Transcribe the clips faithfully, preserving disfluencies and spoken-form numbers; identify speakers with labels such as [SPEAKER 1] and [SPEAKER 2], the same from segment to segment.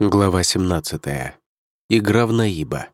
[SPEAKER 1] Глава семнадцатая. Игра в наиба.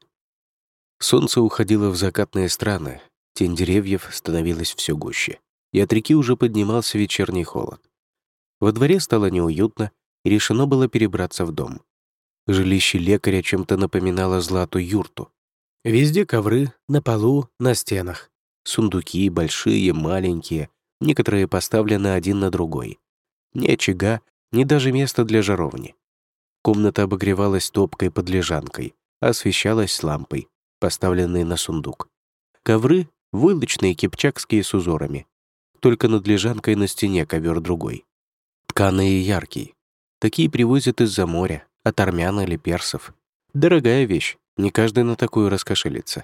[SPEAKER 1] Солнце уходило в закатные страны, тень деревьев становилась все гуще, и от реки уже поднимался вечерний холод. Во дворе стало неуютно, и решено было перебраться в дом. Жилище лекаря чем-то напоминало Злату юрту. Везде ковры, на полу, на стенах. Сундуки большие, маленькие, некоторые поставлены один на другой. Ни очага, ни даже места для жаровни. Комната обогревалась топкой под лежанкой, освещалась лампой, поставленной на сундук. Ковры — войлочные кипчакские с узорами. Только над лежанкой на стене ковер другой. Тканый и яркий. Такие привозят из-за моря, от армян или персов. Дорогая вещь, не каждый на такую раскошелится.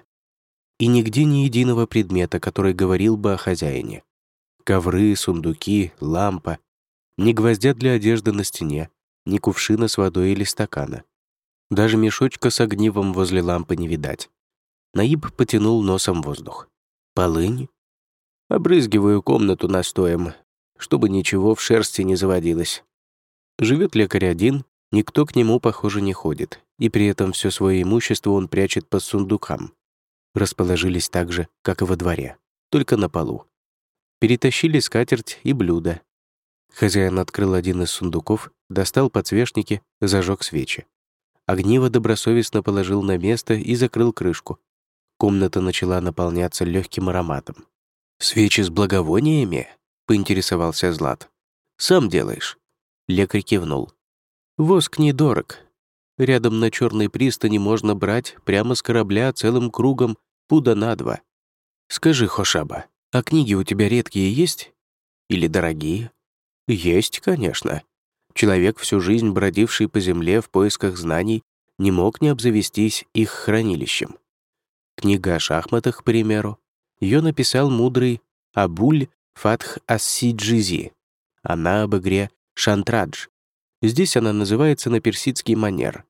[SPEAKER 1] И нигде ни единого предмета, который говорил бы о хозяине. Ковры, сундуки, лампа. Ни гвоздя для одежды на стене, ни кувшина с водой или стакана. Даже мешочка с огнивом возле лампы не видать. Наиб потянул носом воздух. Полынь? Обрызгиваю комнату настоем, чтобы ничего в шерсти не заводилось. Живет лекарь один, никто к нему, похоже, не ходит, и при этом все свое имущество он прячет под сундукам. Расположились так же, как и во дворе, только на полу. Перетащили скатерть и блюда. Хозяин открыл один из сундуков, достал подсвечники, зажег свечи. Огниво добросовестно положил на место и закрыл крышку. Комната начала наполняться легким ароматом. «Свечи с благовониями?» — поинтересовался Злат. «Сам делаешь?» Лекарь кивнул. «Воск недорог. Рядом на Черной пристани можно брать прямо с корабля целым кругом пуда на два. Скажи, Хошаба, а книги у тебя редкие есть? Или дорогие?» «Есть, конечно. Человек, всю жизнь бродивший по земле в поисках знаний, не мог не обзавестись их хранилищем. Книга о шахматах, к примеру. Ее написал мудрый Абуль Фатх ас-Сиджизи. Она об игре шантрадж. Здесь она называется на персидский манер».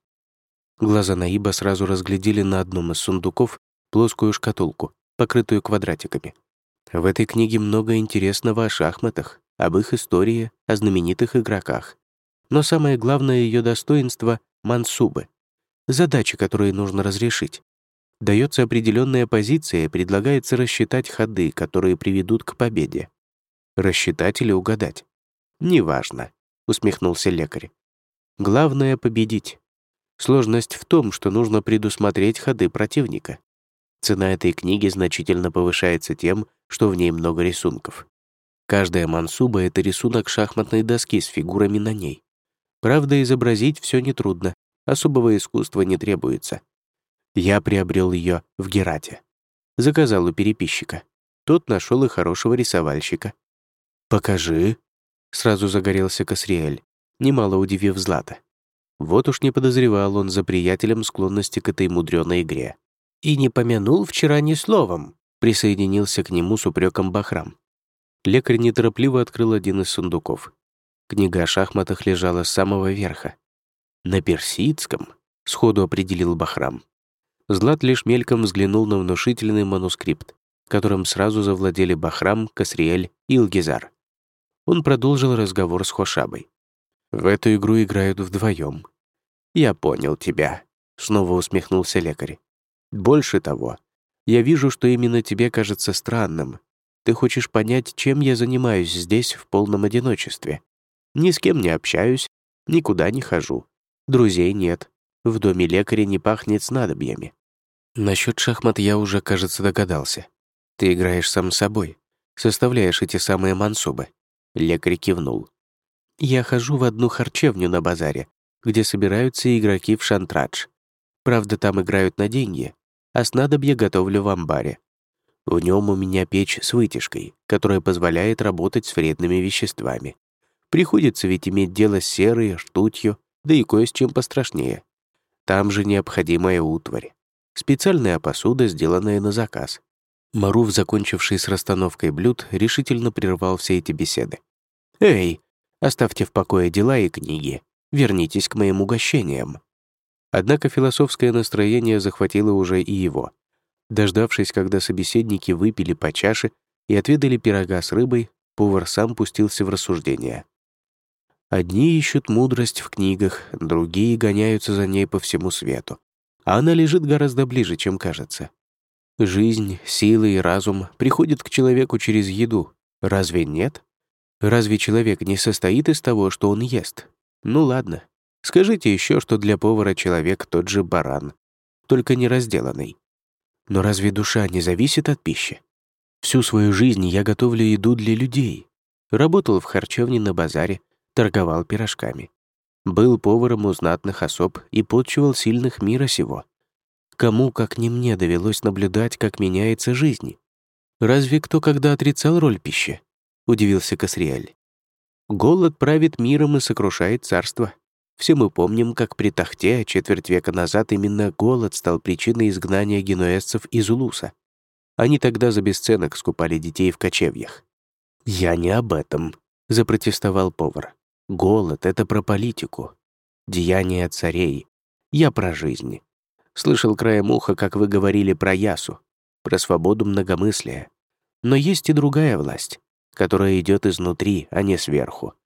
[SPEAKER 1] Глаза Наиба сразу разглядели на одном из сундуков плоскую шкатулку, покрытую квадратиками. В этой книге много интересного о шахматах, об их истории, о знаменитых игроках. Но самое главное ее достоинство — мансубы. Задачи, которые нужно разрешить. Дается определенная позиция и предлагается рассчитать ходы, которые приведут к победе. Рассчитать или угадать? Неважно, усмехнулся лекарь. Главное — победить. Сложность в том, что нужно предусмотреть ходы противника. Цена этой книги значительно повышается тем, что в ней много рисунков. Каждая мансуба — это рисунок шахматной доски с фигурами на ней. Правда, изобразить все нетрудно, особого искусства не требуется. Я приобрел ее в Герате. Заказал у переписчика. Тот нашел и хорошего рисовальщика. «Покажи», — сразу загорелся Касриэль, немало удивив Злата. Вот уж не подозревал он за приятелем склонности к этой мудреной игре. «И не помянул вчера ни словом», — присоединился к нему с упреком Бахрам. Лекарь неторопливо открыл один из сундуков. Книга о шахматах лежала с самого верха. «На персидском», — сходу определил Бахрам. Злат лишь мельком взглянул на внушительный манускрипт, которым сразу завладели Бахрам, Касриэль и Илгизар. Он продолжил разговор с Хошабой. «В эту игру играют вдвоем». «Я понял тебя», — снова усмехнулся лекарь. «Больше того, я вижу, что именно тебе кажется странным. Ты хочешь понять, чем я занимаюсь здесь в полном одиночестве. Ни с кем не общаюсь, никуда не хожу. Друзей нет. В доме лекаря не пахнет снадобьями. Насчет шахмат я уже, кажется, догадался. Ты играешь сам с собой, составляешь эти самые мансубы». Лекарь кивнул. «Я хожу в одну харчевню на базаре, где собираются игроки в шантрадж. Правда, там играют на деньги, а снадобья готовлю в амбаре. В нем у меня печь с вытяжкой, которая позволяет работать с вредными веществами. Приходится ведь иметь дело с серой, ртутью, да и кое с чем пострашнее. Там же необходимая утварь. Специальная посуда, сделанная на заказ». Маруф, закончивший с расстановкой блюд, решительно прервал все эти беседы. «Эй, оставьте в покое дела и книги. Вернитесь к моим угощениям». Однако философское настроение захватило уже и его. Дождавшись, когда собеседники выпили по чаше и отведали пирога с рыбой, повар сам пустился в рассуждения. Одни ищут мудрость в книгах, другие гоняются за ней по всему свету. А она лежит гораздо ближе, чем кажется. Жизнь, силы и разум приходят к человеку через еду. Разве нет? Разве человек не состоит из того, что он ест? Ну ладно. Скажите еще, что для повара человек тот же баран, только не разделанный. Но разве душа не зависит от пищи? Всю свою жизнь я готовлю еду для людей. Работал в харчевне на базаре, торговал пирожками. Был поваром у знатных особ и подчивал сильных мира сего. Кому, как не мне, довелось наблюдать, как меняется жизнь? Разве кто когда отрицал роль пищи? Удивился Касриэль. Голод правит миром и сокрушает царство. Все мы помним, как при Тахте четверть века назад именно голод стал причиной изгнания генуэзцев из Улуса. Они тогда за бесценок скупали детей в кочевьях. «Я не об этом», — запротестовал повар. «Голод — это про политику. Деяния царей. Я про жизнь. Слышал краем уха, как вы говорили про Ясу, про свободу многомыслия. Но есть и другая власть, которая идет изнутри, а не сверху.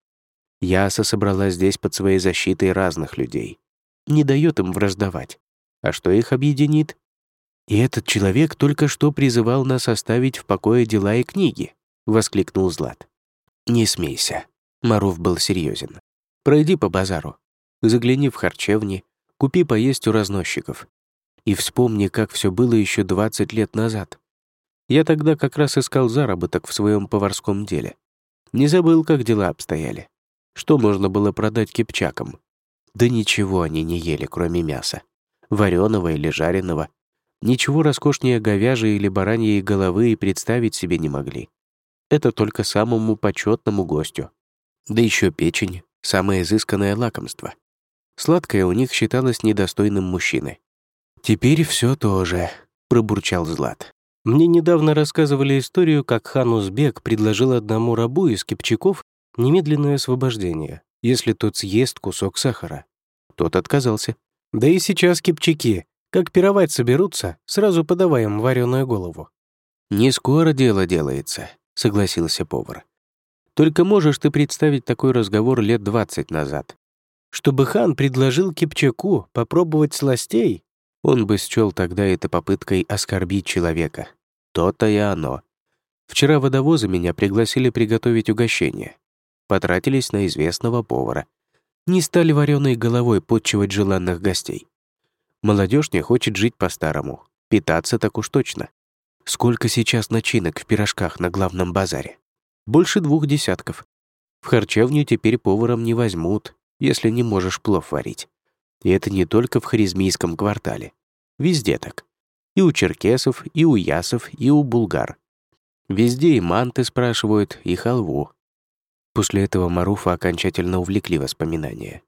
[SPEAKER 1] Яса собрала здесь под своей защитой разных людей. Не дает им враждовать. А что их объединит? И этот человек только что призывал нас оставить в покое дела и книги, воскликнул Злат. Не смейся. Маруф был серьезен. Пройди по базару. Загляни в харчевни, купи поесть у разносчиков. И вспомни, как все было еще двадцать лет назад. Я тогда как раз искал заработок в своем поварском деле. Не забыл, как дела обстояли. Что можно было продать кипчакам? Да ничего они не ели, кроме мяса. Вареного или жареного. Ничего роскошнее говяжьей или бараньей головы и представить себе не могли. Это только самому почетному гостю. Да еще печень — самое изысканное лакомство. Сладкое у них считалось недостойным мужчины. «Теперь все тоже», — пробурчал Злат. «Мне недавно рассказывали историю, как хан Узбек предложил одному рабу из кипчаков немедленное освобождение, если тот съест кусок сахара. Тот отказался. Да и сейчас кипчаки, как пировать соберутся, сразу подавай им вареную голову». «Не скоро дело делается», — согласился повар. «Только можешь ты представить такой разговор лет двадцать назад? Чтобы хан предложил кипчаку попробовать сластей, он бы счел тогда это попыткой оскорбить человека. То-то и оно. Вчера водовозы меня пригласили приготовить угощение. Потратились на известного повара. Не стали вареной головой подчивать желанных гостей. Молодежь не хочет жить по-старому. Питаться так уж точно. Сколько сейчас начинок в пирожках на главном базаре? Больше двух десятков. В харчевню теперь поваром не возьмут, если не можешь плов варить. И это не только в Хорезмийском квартале. Везде так. И у черкесов, и у ясов, и у булгар. Везде и манты спрашивают, и халву. После этого Маруфа окончательно увлекли воспоминания.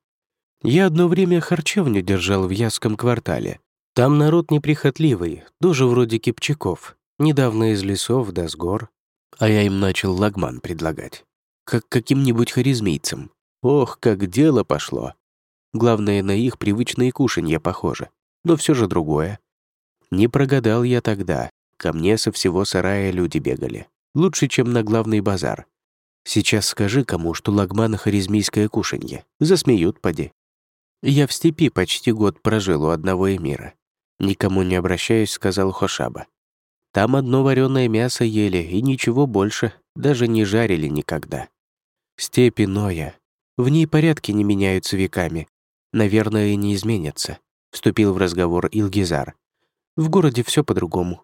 [SPEAKER 1] Я одно время харчевню держал в Ясском квартале. Там народ неприхотливый, тоже вроде кипчаков. Недавно из лесов да с гор. А я им начал лагман предлагать. Как каким-нибудь хорезмийцам. Ох, как дело пошло. Главное, на их привычные кушанья похоже. Но все же другое. Не прогадал я тогда. Ко мне со всего сарая люди бегали. Лучше, чем на главный базар. Сейчас скажи кому, что лагман — хорезмийское кушанье. Засмеют, поди. Я в степи почти год прожил у одного эмира. Никому не обращаясь, сказал Хошаба. Там одно вареное мясо ели, и ничего больше, даже не жарили никогда. Степь иное. В ней порядки не меняются веками. Наверное, и не изменятся. Вступил в разговор Илгизар. В городе все по-другому.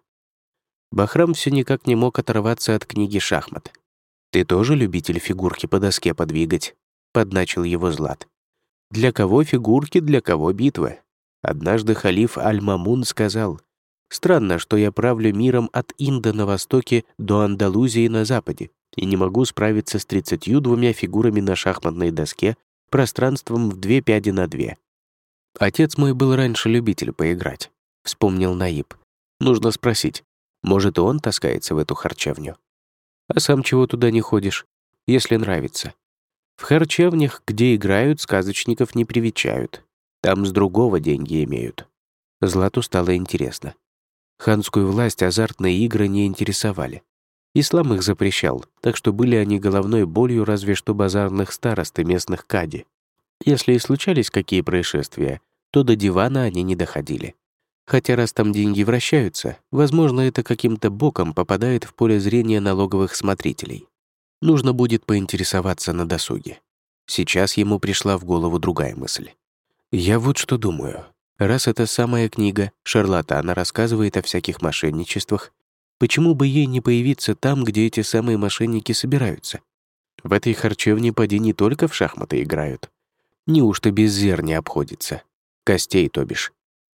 [SPEAKER 1] Бахрам все никак не мог оторваться от книги шахмат. «Ты тоже любитель фигурки по доске подвигать?» — подначил его Злат. «Для кого фигурки, для кого битвы?» Однажды халиф Аль-Мамун сказал: «Странно, что я правлю миром от Инда на востоке до Андалузии на западе и не могу справиться с тридцатью двумя фигурами на шахматной доске пространством в две пяди на две». «Отец мой был раньше любитель поиграть», — вспомнил Наиб. «Нужно спросить, может, и он таскается в эту харчевню? А сам чего туда не ходишь, если нравится? В харчевнях, где играют, сказочников не привечают. Там с другого деньги имеют». Злату стало интересно. Ханскую власть азартные игры не интересовали. Ислам их запрещал, так что были они головной болью разве что базарных старост и местных кади. Если и случались какие происшествия, то до дивана они не доходили. Хотя раз там деньги вращаются, возможно, это каким-то боком попадает в поле зрения налоговых смотрителей. Нужно будет поинтересоваться на досуге. Сейчас ему пришла в голову другая мысль. Я вот что думаю. Раз эта самая книга шарлатана рассказывает о всяких мошенничествах, почему бы ей не появиться там, где эти самые мошенники собираются? В этой харчевне поди не только в шахматы играют. Неужто без зерня обходится? Костей, то бишь.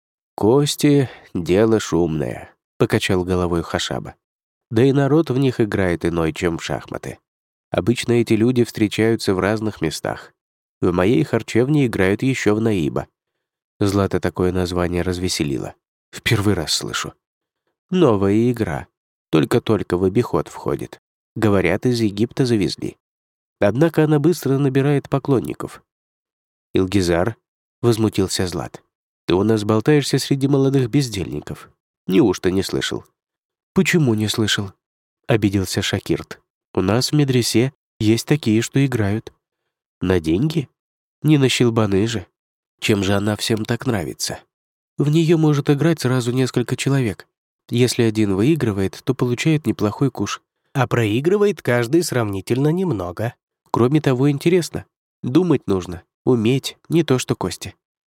[SPEAKER 1] «Кости — дело шумное», — покачал головой Хашаба. «Да и народ в них играет иной, чем в шахматы. Обычно эти люди встречаются в разных местах. В моей харчевне играют еще в наиба». Злата такое название развеселило. В первый раз слышу. Новая игра. Только-только в обиход входит. Говорят, из Египта завезли. Однако она быстро набирает поклонников. «Илгизар», — возмутился Злат, — «ты у нас болтаешься среди молодых бездельников. Неужто не слышал?» «Почему не слышал?» — обиделся Шакирт. «У нас в медресе есть такие, что играют». «На деньги? Не на щелбаны же. Чем же она всем так нравится? В нее может играть сразу несколько человек. Если один выигрывает, то получает неплохой куш. А проигрывает каждый сравнительно немного. Кроме того, интересно. Думать нужно, уметь, не то что кости».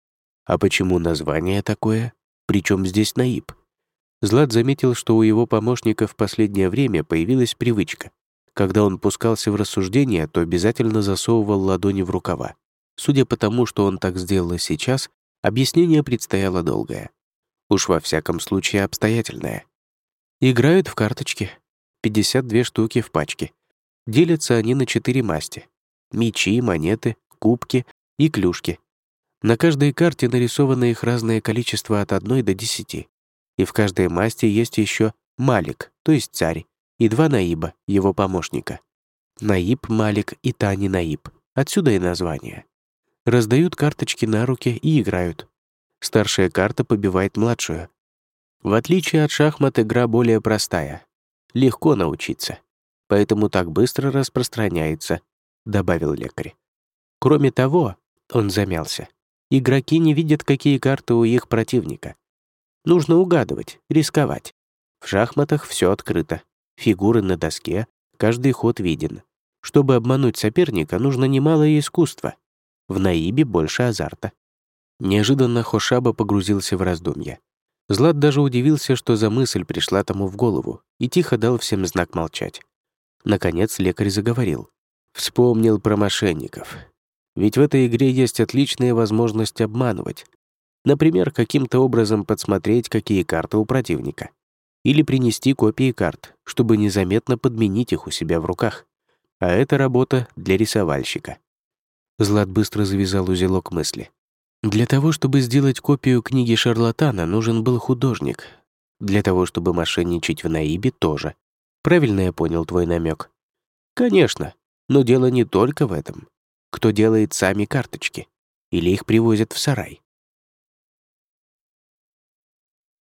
[SPEAKER 1] «А почему название такое? Причем здесь наиб?» Злат заметил, что у его помощника в последнее время появилась привычка. Когда он пускался в рассуждения, то обязательно засовывал ладони в рукава. Судя по тому, что он так сделал и сейчас, объяснение предстояло долгое. Уж во всяком случае обстоятельное. Играют в карточки. пятьдесят две штуки в пачке. Делятся они на четыре масти. Мячи, монеты, кубки и клюшки. На каждой карте нарисовано их разное количество от одной до десяти. И в каждой масти есть еще Малик, то есть царь, и два наиба, его помощника. Наиб Малик и Тани Наиб. Отсюда и название. Раздают карточки на руки и играют. Старшая карта побивает младшую. В отличие от шахмат, игра более простая. Легко научиться. Поэтому так быстро распространяется, добавил лекарь. Кроме того, он замялся. Игроки не видят, какие карты у их противника. Нужно угадывать, рисковать. В шахматах все открыто. Фигуры на доске, каждый ход виден. Чтобы обмануть соперника, нужно немалое искусство. В наибе больше азарта. Неожиданно Хошаба погрузился в раздумья. Злат даже удивился, что за мысль пришла тому в голову, и тихо дал всем знак молчать. Наконец лекарь заговорил. Вспомнил про мошенников. Ведь в этой игре есть отличная возможность обманывать. Например, каким-то образом подсмотреть, какие карты у противника. Или принести копии карт, чтобы незаметно подменить их у себя в руках. А это работа для рисовальщика. Злат быстро завязал узелок мысли. Для того, чтобы сделать копию книги шарлатана, нужен был художник. Для того, чтобы мошенничать в наибе, тоже. Правильно я понял твой намек? Конечно, но дело не только в этом. Кто делает сами карточки? Или их привозят в сарай?